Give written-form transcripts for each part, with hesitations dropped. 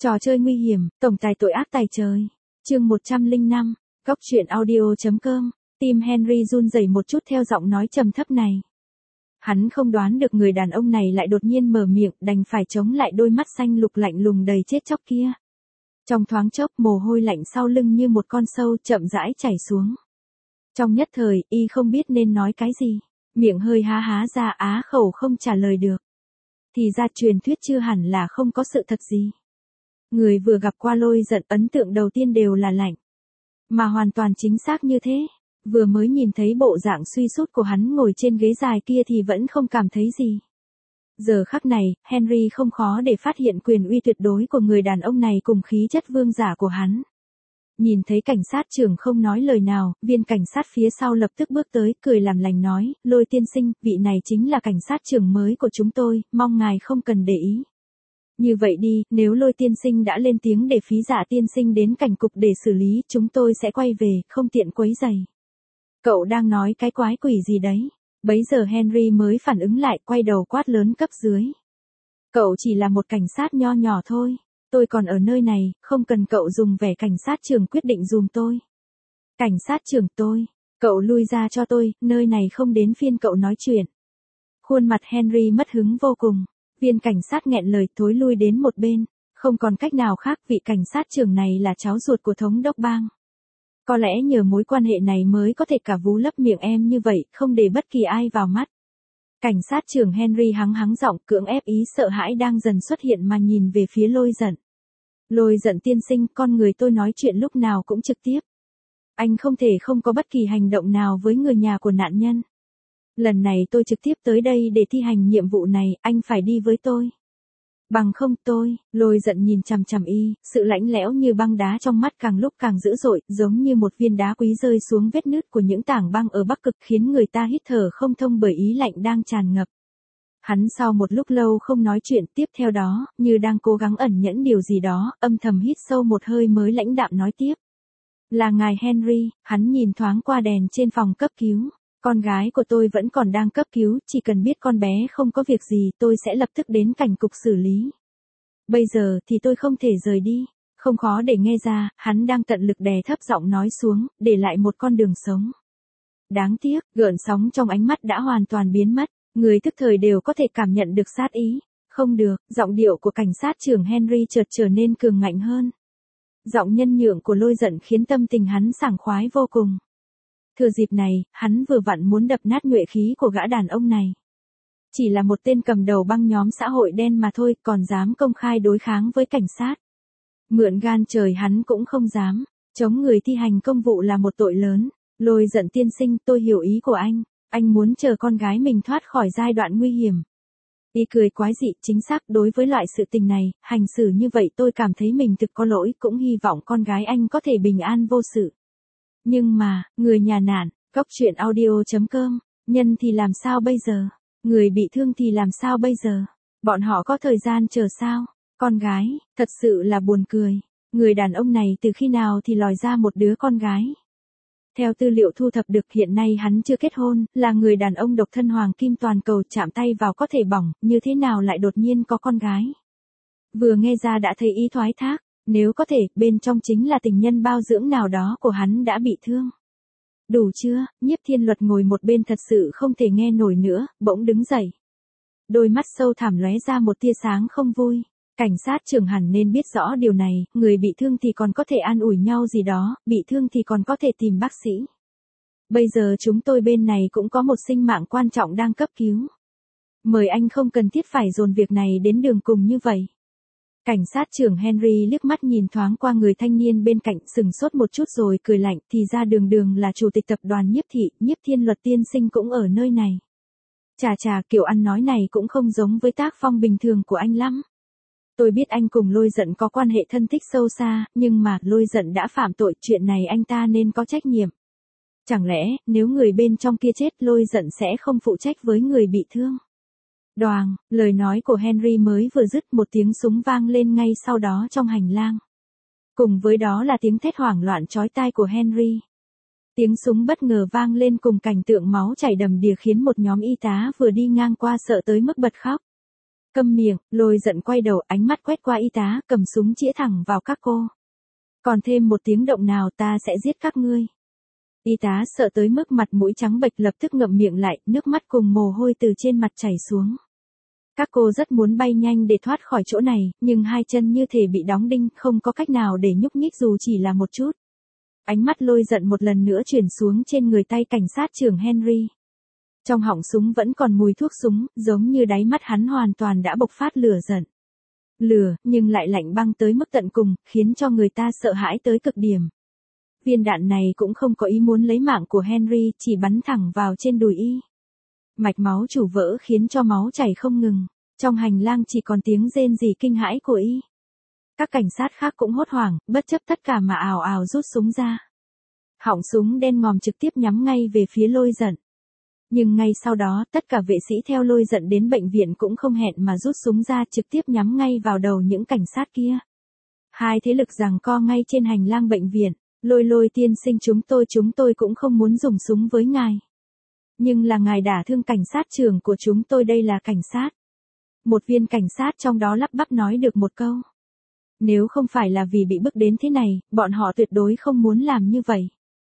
Trò chơi nguy hiểm, tổng tài tội ác tày trời. Chương 105, Góc truyện audio.com. Tim Henry run rẩy một chút theo giọng nói trầm thấp này. Hắn không đoán được người đàn ông này lại đột nhiên mở miệng, đành phải chống lại đôi mắt xanh lục lạnh lùng đầy chết chóc kia. Trong thoáng chốc, mồ hôi lạnh sau lưng như một con sâu chậm rãi chảy xuống. Trong nhất thời, y không biết nên nói cái gì, miệng hơi há há ra á khẩu không trả lời được. Thì ra truyền thuyết chưa hẳn là không có sự thật gì. Người vừa gặp qua Lôi Giận ấn tượng đầu tiên đều là lạnh. Mà hoàn toàn chính xác như thế. Vừa mới nhìn thấy bộ dạng suy sút của hắn ngồi trên ghế dài kia thì vẫn không cảm thấy gì. Giờ khắc này, Henry không khó để phát hiện quyền uy tuyệt đối của người đàn ông này cùng khí chất vương giả của hắn. Nhìn thấy cảnh sát trưởng không nói lời nào, viên cảnh sát phía sau lập tức bước tới, cười làm lành nói, Lôi tiên sinh, vị này chính là cảnh sát trưởng mới của chúng tôi, mong ngài không cần để ý. Như vậy đi, nếu Lôi tiên sinh đã lên tiếng để phí Dạ tiên sinh đến cảnh cục để xử lý, chúng tôi sẽ quay về, không tiện quấy rầy. Cậu đang nói cái quái quỷ gì đấy? Bấy giờ Henry mới phản ứng lại, quay đầu quát lớn cấp dưới. Cậu chỉ là một cảnh sát nho nhỏ thôi. Tôi còn ở nơi này, không cần cậu dùng vẻ cảnh sát trưởng quyết định dùm tôi. Cảnh sát trưởng tôi, cậu lui ra cho tôi, nơi này không đến phiên cậu nói chuyện. Khuôn mặt Henry mất hứng vô cùng. Viên cảnh sát nghẹn lời thối lui đến một bên. Không còn cách nào khác, vị cảnh sát trưởng này là cháu ruột của thống đốc bang. Có lẽ nhờ mối quan hệ này mới có thể cả vú lấp miệng em như vậy, không để bất kỳ ai vào mắt. Cảnh sát trưởng Henry hắng giọng cưỡng ép ý sợ hãi đang dần xuất hiện mà nhìn về phía Lôi Giận. Lôi Giận tiên sinh, con người tôi nói chuyện lúc nào cũng trực tiếp. Anh không thể không có bất kỳ hành động nào với người nhà của nạn nhân. Lần này tôi trực tiếp tới đây để thi hành nhiệm vụ này, anh phải đi với tôi. Bằng không tôi, Lôi Giận nhìn chằm chằm y, sự lạnh lẽo như băng đá trong mắt càng lúc càng dữ dội, giống như một viên đá quý rơi xuống vết nứt của những tảng băng ở Bắc Cực khiến người ta hít thở không thông bởi ý lạnh đang tràn ngập. Hắn sau một lúc lâu không nói chuyện, tiếp theo đó, như đang cố gắng ẩn nhẫn điều gì đó, âm thầm hít sâu một hơi mới lãnh đạm nói tiếp. Là ngài Henry, hắn nhìn thoáng qua đèn trên phòng cấp cứu. Con gái của tôi vẫn còn đang cấp cứu, chỉ cần biết con bé không có việc gì tôi sẽ lập tức đến cảnh cục xử lý. Bây giờ thì tôi không thể rời đi. Không khó để nghe ra, hắn đang tận lực đè thấp giọng nói xuống, để lại một con đường sống. Đáng tiếc, gợn sóng trong ánh mắt đã hoàn toàn biến mất, người thức thời đều có thể cảm nhận được sát ý. Không được, giọng điệu của cảnh sát trưởng Henry chợt trở nên cường ngạnh hơn. Giọng nhân nhượng của Lôi Giận khiến tâm tình hắn sảng khoái vô cùng. Thừa dịp này, hắn vừa vặn muốn đập nát nhuệ khí của gã đàn ông này. Chỉ là một tên cầm đầu băng nhóm xã hội đen mà thôi, còn dám công khai đối kháng với cảnh sát. Mượn gan trời hắn cũng không dám, chống người thi hành công vụ là một tội lớn. Lôi Giận tiên sinh, tôi hiểu ý của anh muốn chờ con gái mình thoát khỏi giai đoạn nguy hiểm. Y cười quái dị, chính xác, đối với loại sự tình này, hành xử như vậy tôi cảm thấy mình thực có lỗi, cũng hy vọng con gái anh có thể bình an vô sự. Nhưng mà, người nhà nạn, Góc truyện audio.com, nhân thì làm sao bây giờ? Người bị thương thì làm sao bây giờ? Bọn họ có thời gian chờ sao? Con gái, thật sự là buồn cười. Người đàn ông này từ khi nào thì lòi ra một đứa con gái? Theo tư liệu thu thập được hiện nay hắn chưa kết hôn, là người đàn ông độc thân hoàng kim toàn cầu chạm tay vào có thể bỏng, như thế nào lại đột nhiên có con gái? Vừa nghe ra đã thấy ý thoái thác. Nếu có thể, bên trong chính là tình nhân bao dưỡng nào đó của hắn đã bị thương. Đủ chưa? Nhiếp Thiên Luật ngồi một bên thật sự không thể nghe nổi nữa, bỗng đứng dậy. Đôi mắt sâu thẳm lóe ra một tia sáng không vui. Cảnh sát trưởng hẳn nên biết rõ điều này, người bị thương thì còn có thể an ủi nhau gì đó, bị thương thì còn có thể tìm bác sĩ. Bây giờ chúng tôi bên này cũng có một sinh mạng quan trọng đang cấp cứu. Mời anh không cần thiết phải dồn việc này đến đường cùng như vậy. Cảnh sát trưởng Henry liếc mắt nhìn thoáng qua người thanh niên bên cạnh, sừng sốt một chút rồi cười lạnh, thì ra Đường là chủ tịch tập đoàn Nhiếp thị, Nhiếp Thiên Luật tiên sinh cũng ở nơi này. Chà, kiểu ăn nói này cũng không giống với tác phong bình thường của anh lắm. Tôi biết anh cùng Lôi Giận có quan hệ thân thích sâu xa, nhưng mà Lôi Giận đã phạm tội, chuyện này anh ta nên có trách nhiệm. Chẳng lẽ, nếu người bên trong kia chết, Lôi Giận sẽ không phụ trách với người bị thương? Đoàng, lời nói của Henry mới vừa dứt, một tiếng súng vang lên ngay sau đó trong hành lang. Cùng với đó là tiếng thét hoảng loạn chói tai của Henry. Tiếng súng bất ngờ vang lên cùng cảnh tượng máu chảy đầm đìa khiến một nhóm y tá vừa đi ngang qua sợ tới mức bật khóc. Câm miệng, Lôi giận quay đầu, ánh mắt quét qua y tá, cầm súng chĩa thẳng vào các cô. Còn thêm một tiếng động nào ta sẽ giết các ngươi. Y tá sợ tới mức mặt mũi trắng bệch, lập tức ngậm miệng lại, nước mắt cùng mồ hôi từ trên mặt chảy xuống. Các cô rất muốn bay nhanh để thoát khỏi chỗ này, nhưng hai chân như thể bị đóng đinh, không có cách nào để nhúc nhích dù chỉ là một chút. Ánh mắt Lôi giận một lần nữa chuyển xuống trên người tay cảnh sát trưởng Henry. Trong họng súng vẫn còn mùi thuốc súng, giống như đáy mắt hắn hoàn toàn đã bộc phát lửa giận. Lửa, nhưng lại lạnh băng tới mức tận cùng, khiến cho người ta sợ hãi tới cực điểm. Viên đạn này cũng không có ý muốn lấy mạng của Henry, chỉ bắn thẳng vào trên đùi y. Mạch máu chủ vỡ khiến cho máu chảy không ngừng, trong hành lang chỉ còn tiếng rên rỉ kinh hãi của y. Các cảnh sát khác cũng hốt hoảng, bất chấp tất cả mà ào ào rút súng ra. Họng súng đen ngòm trực tiếp nhắm ngay về phía Lôi giận. Nhưng ngay sau đó, tất cả vệ sĩ theo Lôi giận đến bệnh viện cũng không hẹn mà rút súng ra, trực tiếp nhắm ngay vào đầu những cảnh sát kia. Hai thế lực giằng co ngay trên hành lang bệnh viện. Lôi tiên sinh, chúng tôi cũng không muốn dùng súng với ngài. Nhưng là ngài đả thương cảnh sát trưởng của chúng tôi, đây là cảnh sát. Một viên cảnh sát trong đó lắp bắp nói được một câu. Nếu không phải là vì bị bức đến thế này, bọn họ tuyệt đối không muốn làm như vậy.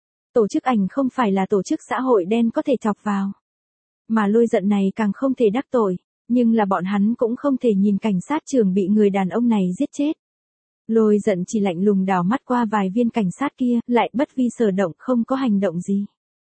Tổ chức ảnh không phải là tổ chức xã hội đen có thể chọc vào. Mà Lôi giận này càng không thể đắc tội, nhưng là bọn hắn cũng không thể nhìn cảnh sát trưởng bị người đàn ông này giết chết. Lôi giận chỉ lạnh lùng đảo mắt qua vài viên cảnh sát kia, lại bất vi sở động, không có hành động gì.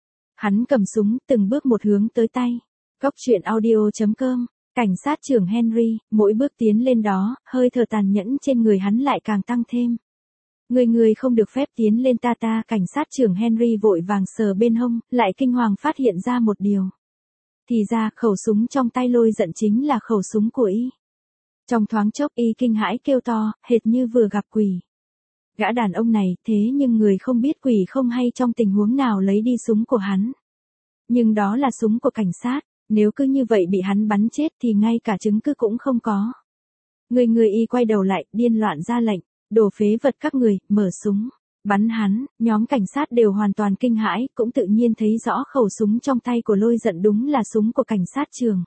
Hắn cầm súng, từng bước một hướng tới tay. Góc truyện audio.com, cảnh sát trưởng Henry, mỗi bước tiến lên đó, hơi thở tàn nhẫn trên người hắn lại càng tăng thêm. Người không được phép tiến lên ta. Cảnh sát trưởng Henry vội vàng sờ bên hông, lại kinh hoàng phát hiện ra một điều. Thì ra, khẩu súng trong tay Lôi giận chính là khẩu súng của y. Trong thoáng chốc y kinh hãi kêu to, hệt như vừa gặp quỷ. Gã đàn ông này, thế nhưng người không biết quỷ không hay trong tình huống nào lấy đi súng của hắn. Nhưng đó là súng của cảnh sát, nếu cứ như vậy bị hắn bắn chết thì ngay cả chứng cứ cũng không có. Người y quay đầu lại, điên loạn ra lệnh, đồ phế vật các người, mở súng, bắn hắn. Nhóm cảnh sát đều hoàn toàn kinh hãi, cũng tự nhiên thấy rõ khẩu súng trong tay của Lôi giận đúng là súng của cảnh sát trưởng.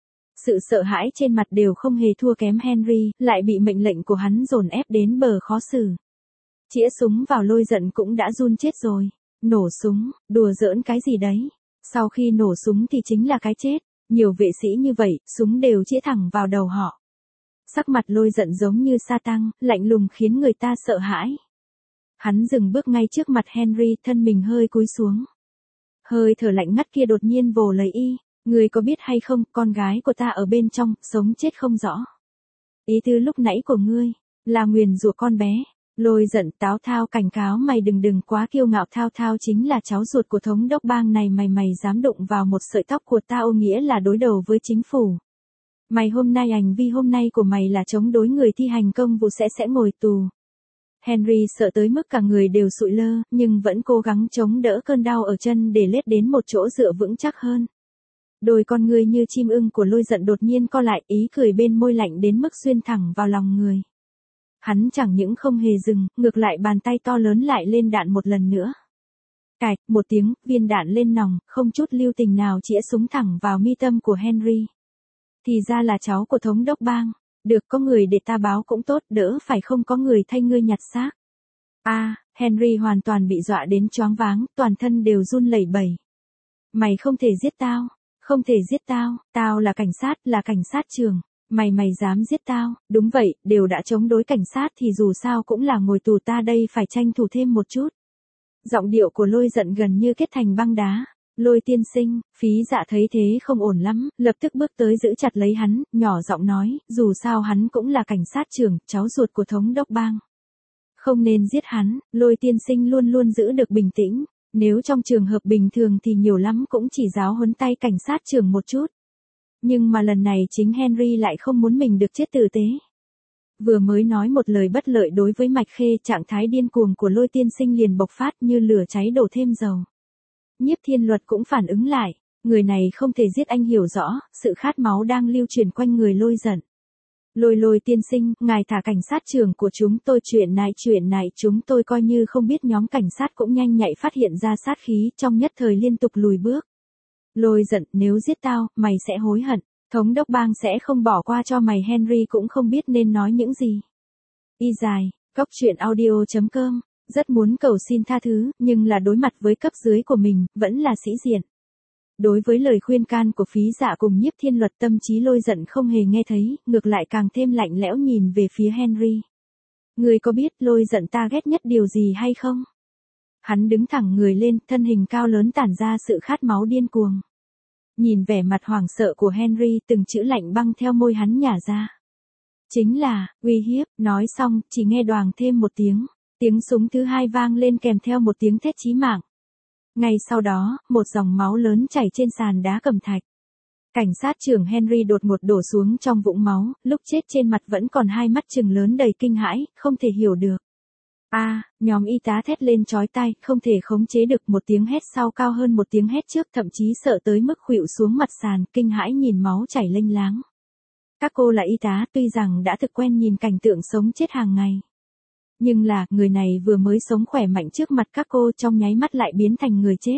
Sự sợ hãi trên mặt đều không hề thua kém Henry, lại bị mệnh lệnh của hắn dồn ép đến bờ khó xử. Chĩa súng vào Lôi giận cũng đã run chết rồi. Nổ súng, đùa giỡn cái gì đấy. Sau khi nổ súng thì chính là cái chết. Nhiều vệ sĩ như vậy, súng đều chĩa thẳng vào đầu họ. Sắc mặt Lôi giận giống như sa tăng, lạnh lùng khiến người ta sợ hãi. Hắn dừng bước ngay trước mặt Henry, thân mình hơi cúi xuống. Hơi thở lạnh ngắt kia đột nhiên vồ lấy y. Ngươi có biết hay không, con gái của ta ở bên trong, sống chết không rõ. Ý tứ lúc nãy của ngươi, là nguyền rủa con bé. Lôi giận táo thao cảnh cáo mày đừng quá kiêu ngạo. Thao chính là cháu ruột của thống đốc bang này, mày dám đụng vào một sợi tóc của tao nghĩa là đối đầu với chính phủ. Mày hôm nay hành vi hôm nay của mày là chống đối người thi hành công vụ sẽ ngồi tù. Henry sợ tới mức cả người đều sụi lơ, nhưng vẫn cố gắng chống đỡ cơn đau ở chân để lết đến một chỗ dựa vững chắc hơn. Đôi con ngươi như chim ưng của Lôi giận đột nhiên co lại, ý cười bên môi lạnh đến mức xuyên thẳng vào lòng người. Hắn chẳng những không hề dừng, ngược lại bàn tay to lớn lại lên đạn một lần nữa. Cạch, một tiếng, viên đạn lên nòng, không chút lưu tình nào chĩa súng thẳng vào mi tâm của Henry. Thì ra là cháu của thống đốc bang. Được, có người để ta báo cũng tốt, đỡ phải không có người thay ngươi nhặt xác. Henry hoàn toàn bị dọa đến choáng váng, toàn thân đều run lẩy bẩy. Mày không thể giết tao. Không thể giết tao là cảnh sát trưởng. Mày dám giết tao. Đúng vậy, đều đã chống đối cảnh sát thì dù sao cũng là ngồi tù, ta đây phải tranh thủ thêm một chút. Giọng điệu của Lôi giận gần như kết thành băng đá. Lôi tiên sinh, Phí Dạ thấy thế không ổn lắm, lập tức bước tới giữ chặt lấy hắn, nhỏ giọng nói, dù sao hắn cũng là cảnh sát trưởng, cháu ruột của thống đốc bang. Không nên giết hắn. Lôi tiên sinh luôn luôn giữ được bình tĩnh. Nếu trong trường hợp bình thường thì nhiều lắm cũng chỉ giáo huấn tay cảnh sát trưởng một chút. Nhưng mà lần này chính Henry lại không muốn mình được chết tử tế. Vừa mới nói một lời bất lợi đối với Mạch Khê, trạng thái điên cuồng của Lôi tiên sinh liền bộc phát như lửa cháy đổ thêm dầu. Nhiếp Thiên Luật cũng phản ứng lại, người này không thể giết, anh hiểu rõ, sự khát máu đang lưu truyền quanh người Lôi giận. Lôi tiên sinh, ngài thả cảnh sát trưởng của chúng tôi, chuyện này chúng tôi coi như không biết. Nhóm cảnh sát cũng nhanh nhạy phát hiện ra sát khí, trong nhất thời liên tục lùi bước. Lôi giận, nếu giết tao, mày sẽ hối hận. Thống đốc bang sẽ không bỏ qua cho mày. Henry cũng không biết nên nói những gì. Y dài, Cóc truyện audio.com, rất muốn cầu xin tha thứ, nhưng là đối mặt với cấp dưới của mình, vẫn là sĩ diện. Đối với lời khuyên can của Phí Dạ cùng Nhiếp Thiên Luật, tâm trí Lôi Giận không hề nghe thấy, ngược lại càng thêm lạnh lẽo nhìn về phía Henry. Ngươi có biết Lôi Giận ta ghét nhất điều gì hay không? Hắn đứng thẳng người lên, thân hình cao lớn tản ra sự khát máu điên cuồng. Nhìn vẻ mặt hoảng sợ của Henry, từng chữ lạnh băng theo môi hắn nhả ra. Chính là, uy hiếp. Nói xong, chỉ nghe đoàng thêm một tiếng. Tiếng súng thứ hai vang lên kèm theo một tiếng thét chí mạng. Ngay sau đó, một dòng máu lớn chảy trên sàn đá cẩm thạch. Cảnh sát trưởng Henry đột ngột đổ xuống trong vũng máu, lúc chết trên mặt vẫn còn hai mắt trừng lớn đầy kinh hãi, không thể hiểu được. Nhóm y tá thét lên chói tai, không thể khống chế được, một tiếng hét sau cao hơn một tiếng hét trước, thậm chí sợ tới mức khuỵu xuống mặt sàn, kinh hãi nhìn máu chảy lênh láng. Các cô là y tá, tuy rằng đã thực quen nhìn cảnh tượng sống chết hàng ngày. Nhưng là, người này vừa mới sống khỏe mạnh trước mặt các cô, trong nháy mắt lại biến thành người chết.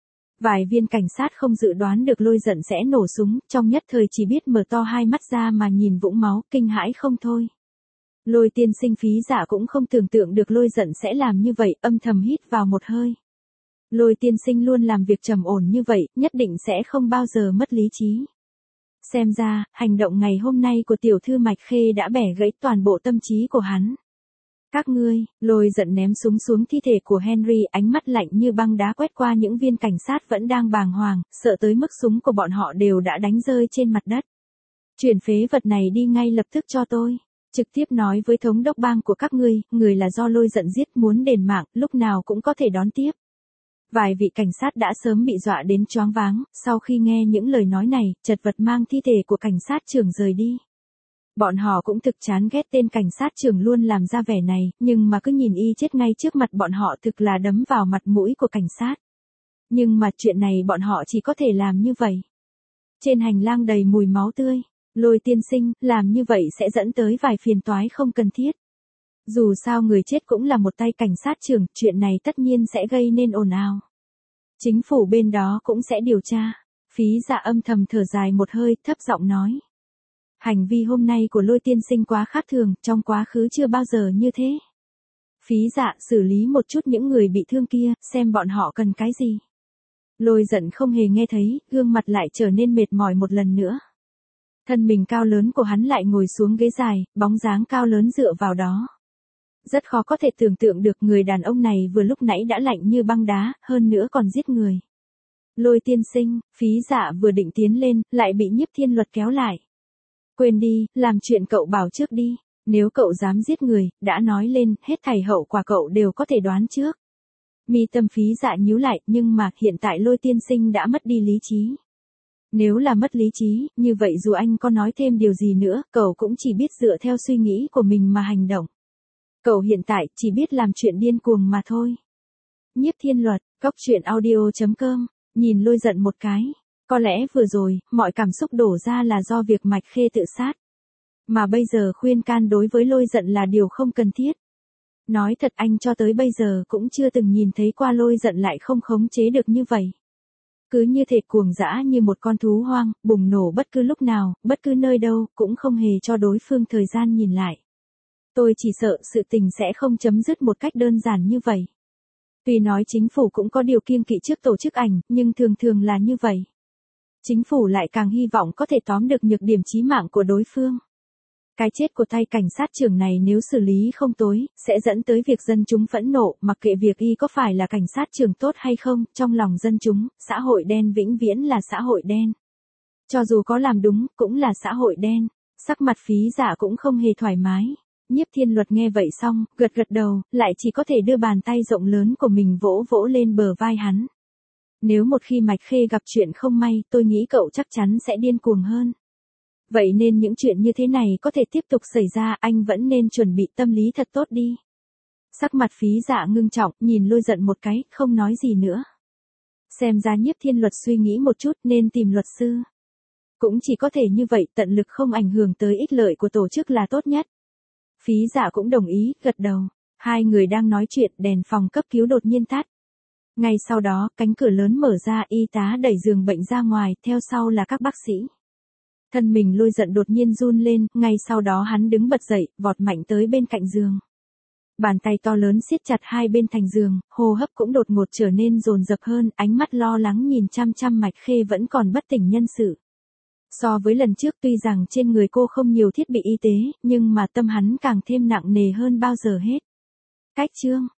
Vài viên cảnh sát không dự đoán được Lôi Giận sẽ nổ súng, trong nhất thời chỉ biết mở to hai mắt ra mà nhìn vũng máu, kinh hãi không thôi. Lôi tiên sinh Phí Dạ cũng không tưởng tượng được Lôi Giận sẽ làm như vậy, âm thầm hít vào một hơi. Lôi tiên sinh luôn làm việc trầm ổn như vậy, nhất định sẽ không bao giờ mất lý trí. Xem ra, hành động ngày hôm nay của tiểu thư Mạch Khê đã bẻ gãy toàn bộ tâm trí của hắn. Các ngươi. Lôi Giận ném súng xuống thi thể của Henry, ánh mắt lạnh như băng đá quét qua những viên cảnh sát vẫn đang bàng hoàng, sợ tới mức súng của bọn họ đều đã đánh rơi trên mặt đất. Chuyển phế vật này đi ngay lập tức cho tôi. Trực tiếp nói với thống đốc bang của các ngươi, người là do Lôi Giận giết, muốn đền mạng, lúc nào cũng có thể đón tiếp. Vài vị cảnh sát đã sớm bị dọa đến choáng váng, sau khi nghe những lời nói này, chật vật mang thi thể của cảnh sát trưởng rời đi. Bọn họ cũng thực chán ghét tên cảnh sát trưởng luôn làm ra vẻ này, nhưng mà cứ nhìn y chết ngay trước mặt bọn họ thực là đấm vào mặt mũi của cảnh sát. Nhưng mà chuyện này bọn họ chỉ có thể làm như vậy. Trên hành lang đầy mùi máu tươi, Lôi tiên sinh, làm như vậy sẽ dẫn tới vài phiền toái không cần thiết. Dù sao người chết cũng là một tay cảnh sát trưởng, chuyện này tất nhiên sẽ gây nên ồn ào. Chính phủ bên đó cũng sẽ điều tra. Phí Dạ âm thầm thở dài một hơi, thấp giọng nói. Hành vi hôm nay của Lôi tiên sinh quá khác thường, trong quá khứ chưa bao giờ như thế. Phí Dạ xử lý một chút những người bị thương kia, xem bọn họ cần cái gì. Lôi Giận không hề nghe thấy, gương mặt lại trở nên mệt mỏi một lần nữa. Thân mình cao lớn của hắn lại ngồi xuống ghế dài, bóng dáng cao lớn dựa vào đó. Rất khó có thể tưởng tượng được người đàn ông này vừa lúc nãy đã lạnh như băng đá, hơn nữa còn giết người. Lôi tiên sinh. Phí Dạ vừa định tiến lên, lại bị Nhiếp Thiên Luật kéo lại. Quên đi, làm chuyện cậu bảo trước đi. Nếu cậu dám giết người, đã nói lên, hết thảy hậu quả cậu đều có thể đoán trước. Mi tâm Phí Dạ nhíu lại, nhưng mà hiện tại Lôi tiên sinh đã mất đi lý trí. Nếu là mất lý trí, như vậy dù anh có nói thêm điều gì nữa, cậu cũng chỉ biết dựa theo suy nghĩ của mình mà hành động. Cậu hiện tại chỉ biết làm chuyện điên cuồng mà thôi. Nhiếp Thiên Luật, Cóc truyện audio.com, nhìn Lôi Giận một cái. Có lẽ vừa rồi, mọi cảm xúc đổ ra là do việc Mạch Khê tự sát. Mà bây giờ khuyên can đối với Lôi Giận là điều không cần thiết. Nói thật anh cho tới bây giờ cũng chưa từng nhìn thấy qua Lôi Giận lại không khống chế được như vậy. Cứ như thể cuồng dã như một con thú hoang, bùng nổ bất cứ lúc nào, bất cứ nơi đâu, cũng không hề cho đối phương thời gian nhìn lại. Tôi chỉ sợ sự tình sẽ không chấm dứt một cách đơn giản như vậy. Tuy nói chính phủ cũng có điều kiêng kỵ trước tổ chức ảnh, nhưng thường thường là như vậy. Chính phủ lại càng hy vọng có thể tóm được nhược điểm chí mạng của đối phương. Cái chết của tay cảnh sát trưởng này nếu xử lý không tối, sẽ dẫn tới việc dân chúng phẫn nộ, mặc kệ việc y có phải là cảnh sát trưởng tốt hay không, trong lòng dân chúng, xã hội đen vĩnh viễn là xã hội đen. Cho dù có làm đúng, cũng là xã hội đen. Sắc mặt Phí Dạ cũng không hề thoải mái. Nhiếp Thiên Luật nghe vậy xong, gật gật đầu, lại chỉ có thể đưa bàn tay rộng lớn của mình vỗ vỗ lên bờ vai hắn. Nếu một khi Mạch Khê gặp chuyện không may, tôi nghĩ cậu chắc chắn sẽ điên cuồng hơn. Vậy nên những chuyện như thế này có thể tiếp tục xảy ra, anh vẫn nên chuẩn bị tâm lý thật tốt đi. Sắc mặt Phí Dạ ngưng trọng, nhìn Lôi Giận một cái, không nói gì nữa. Xem ra Nhiếp Thiên Luật suy nghĩ một chút nên tìm luật sư. Cũng chỉ có thể như vậy, tận lực không ảnh hưởng tới ích lợi của tổ chức là tốt nhất. Phí Dạ cũng đồng ý, gật đầu. Hai người đang nói chuyện, đèn phòng cấp cứu đột nhiên tắt. Ngay sau đó, cánh cửa lớn mở ra, y tá đẩy giường bệnh ra ngoài, theo sau là các bác sĩ. Thân mình Lôi Giận đột nhiên run lên, ngay sau đó hắn đứng bật dậy, vọt mạnh tới bên cạnh giường. Bàn tay to lớn siết chặt hai bên thành giường, hô hấp cũng đột ngột trở nên dồn dập hơn, ánh mắt lo lắng nhìn chăm chăm Mạch Khê vẫn còn bất tỉnh nhân sự. So với lần trước tuy rằng trên người cô không nhiều thiết bị y tế, nhưng mà tâm hắn càng thêm nặng nề hơn bao giờ hết. Cách chương